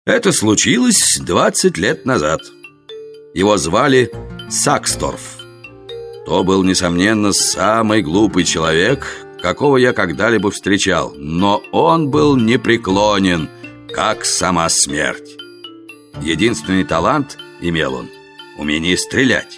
Это случилось 20 лет назад. Его звали Саксторф. То был, несомненно, самый глупый человек, какого я когда-либо встречал. Но он был непреклонен, как сама смерть. Единственный талант имел он — умение стрелять.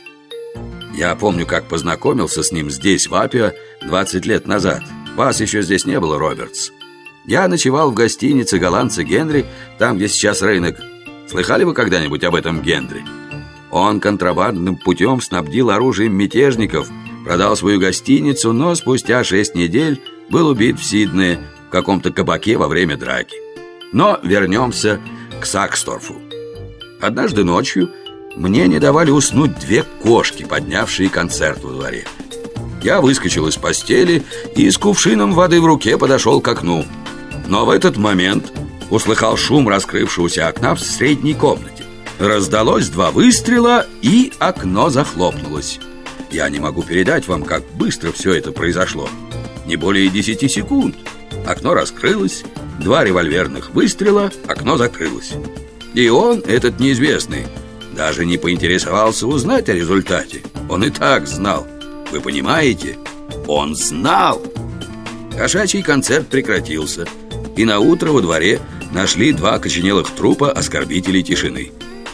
Я помню, как познакомился с ним здесь, в Апио, 20 лет назад. Вас еще здесь не было, Робертс. Я ночевал в гостинице голландца Генри, там, где сейчас рынок. Слыхали вы когда-нибудь об этом Генри? Он контрабандным путем снабдил оружием мятежников, продал свою гостиницу, но спустя 6 недель был убит в Сиднее в каком-то кабаке во время драки. Но вернемся к Саксторфу. Однажды ночью мне не давали уснуть 2 кошки, поднявшие концерт во дворе. Я выскочил из постели и с кувшином воды в руке подошел к окну. Но в этот момент услыхал шум раскрывшегося окна в средней комнате. Раздалось 2 выстрела, и окно захлопнулось. Я не могу передать вам, как быстро все это произошло. Не более 10 секунд. Окно раскрылось, 2 револьверных выстрела, окно закрылось. И он, этот неизвестный, даже не поинтересовался узнать о результате. Он и так знал. Вы понимаете? Он знал. Кошачий концерт прекратился, и наутро во дворе нашли 2 окоченелых трупа оскорбителей тишины.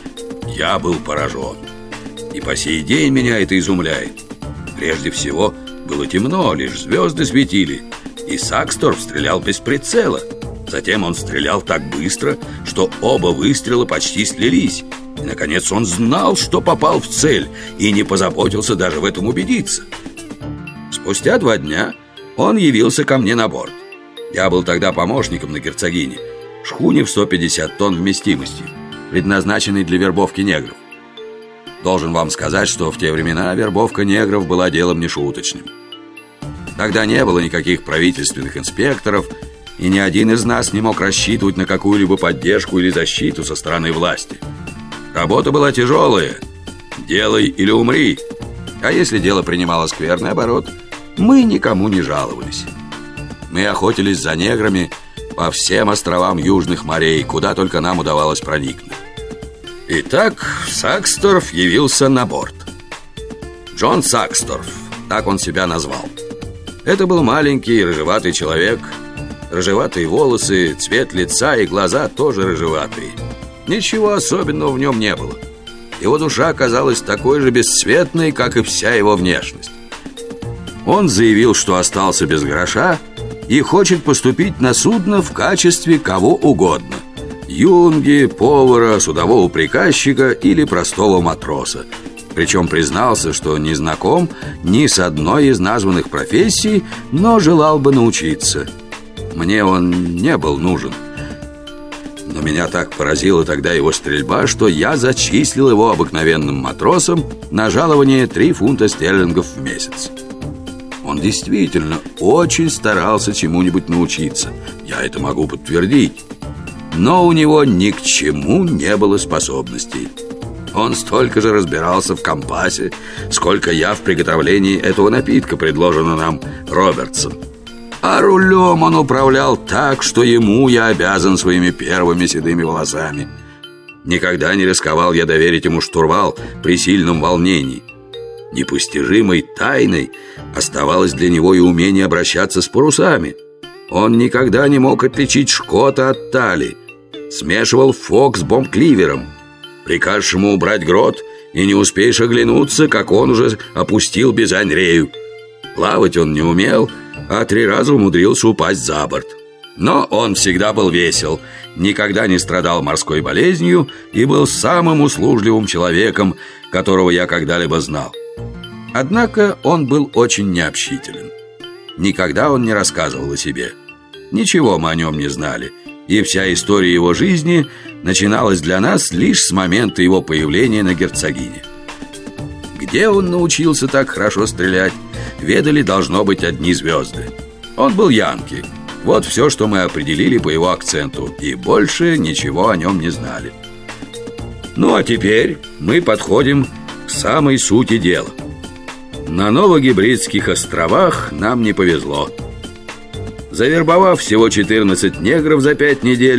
Я был поражен. И по сей день меня это изумляет. Прежде всего, было темно, лишь звезды светили, и Саксторф стрелял без прицела. Затем он стрелял так быстро, что оба выстрела почти слились. И, наконец, он знал, что попал в цель, и не позаботился даже в этом убедиться. Спустя 2 дня он явился ко мне на борт. Я был тогда помощником на Герцогине, шхуне в 150 тонн вместимости, предназначенной для вербовки негров. Должен вам сказать, что в те времена вербовка негров была делом нешуточным. Тогда не было никаких правительственных инспекторов, и ни один из нас не мог рассчитывать на какую-либо поддержку или защиту со стороны власти. Работа была тяжелая. Делай или умри. А если дело принимало скверный оборот, мы никому не жаловались. Мы охотились за неграми по всем островам южных морей, куда только нам удавалось проникнуть. Итак, Саксторф явился на борт. Джон Саксторф, так он себя назвал. Это был маленький рыжеватый человек. Рыжеватые волосы, цвет лица и глаза тоже рыжеватые. Ничего особенного в нем не было. Его душа оказалась такой же бесцветной, как и вся его внешность. Он заявил, что остался без гроша и хочет поступить на судно в качестве кого угодно: юнги, повара, судового приказчика или простого матроса. Причем признался, что не знаком ни с одной из названных профессий, но желал бы научиться. Мне он не был нужен. Но меня так поразила тогда его стрельба, что я зачислил его обыкновенным матросом на жалование 3 фунта стерлингов в месяц. Он действительно очень старался чему-нибудь научиться. Я это могу подтвердить. Но у него ни к чему не было способностей. Он столько же разбирался в компасе, сколько я в приготовлении этого напитка, предложенного нам Робертсом. А рулем он управлял так, что ему я обязан своими первыми седыми волосами. Никогда не рисковал я доверить ему штурвал при сильном волнении. Непостижимой тайной оставалось для него и умение обращаться с парусами. Он никогда не мог отличить Шкота от Тали. Смешивал фок с бомб-кливером. Прикажешь ему убрать грот, и не успеешь оглянуться, как он уже опустил Бизань-рею. Плавать он не умел, а 3 раза умудрился упасть за борт. Но он всегда был весел, никогда не страдал морской болезнью и был самым услужливым человеком, которого я когда-либо знал. Однако он был очень необщителен. Никогда он не рассказывал о себе. Ничего мы о нем не знали, и вся история его жизни начиналась для нас лишь с момента его появления на Герцогине. Где он научился так хорошо стрелять, ведали, должно быть, одни звезды. Он был янки. Вот все, что мы определили по его акценту, и больше ничего о нем не знали. Ну а теперь мы подходим к самой сути дела. На Новогибридских островах нам не повезло. Завербовав всего 14 негров за 5 недель,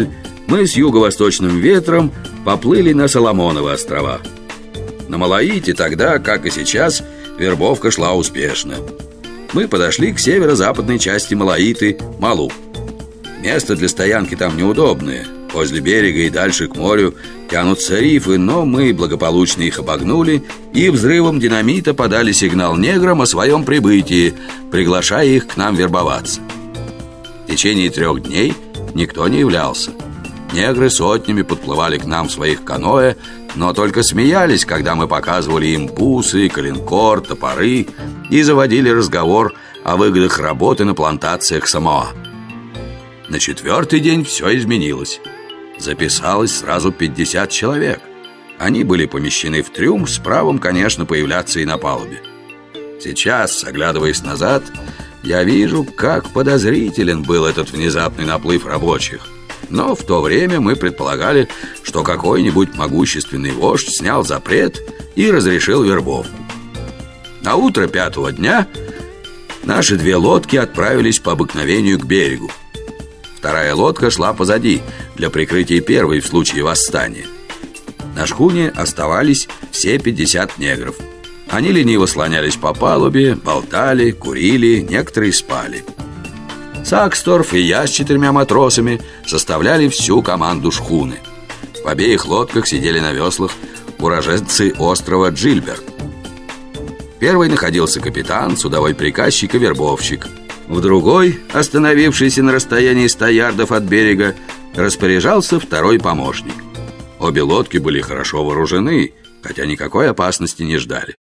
мы с юго-восточным ветром поплыли на Соломоновы острова. На Малаите тогда, как и сейчас, вербовка шла успешно. Мы подошли к северо-западной части Малаиты, Малу. Место для стоянки там неудобное. Возле берега и дальше к морю тянутся рифы, но мы благополучно их обогнули и взрывом динамита подали сигнал неграм о своем прибытии, приглашая их к нам вербоваться. В течение 3 дней никто не являлся. Негры сотнями подплывали к нам в своих каноэ, но только смеялись, когда мы показывали им бусы, коленкор, топоры и заводили разговор о выгодах работы на плантациях Самоа. На 4-й день все изменилось. Записалось сразу 50 человек. Они были помещены в трюм с правом, конечно, появляться и на палубе. Сейчас, оглядываясь назад, я вижу, как подозрителен был этот внезапный наплыв рабочих. Но в то время мы предполагали, что какой-нибудь могущественный вождь снял запрет и разрешил вербовку. На утро 5-го дня наши 2 лодки отправились по обыкновению к берегу. 2-я лодка шла позади, для прикрытия 1-й в случае восстания. На шхуне оставались все 50 негров. Они лениво слонялись по палубе, болтали, курили, некоторые спали. Саксторф и я с 4 матросами составляли всю команду шхуны. В обеих лодках сидели на веслах уроженцы острова Джильберт. В 1-й находился капитан, судовой приказчик и вербовщик. В другой, остановившийся на расстоянии 100 ярдов от берега, распоряжался 2-й помощник. Обе лодки были хорошо вооружены, хотя никакой опасности не ждали.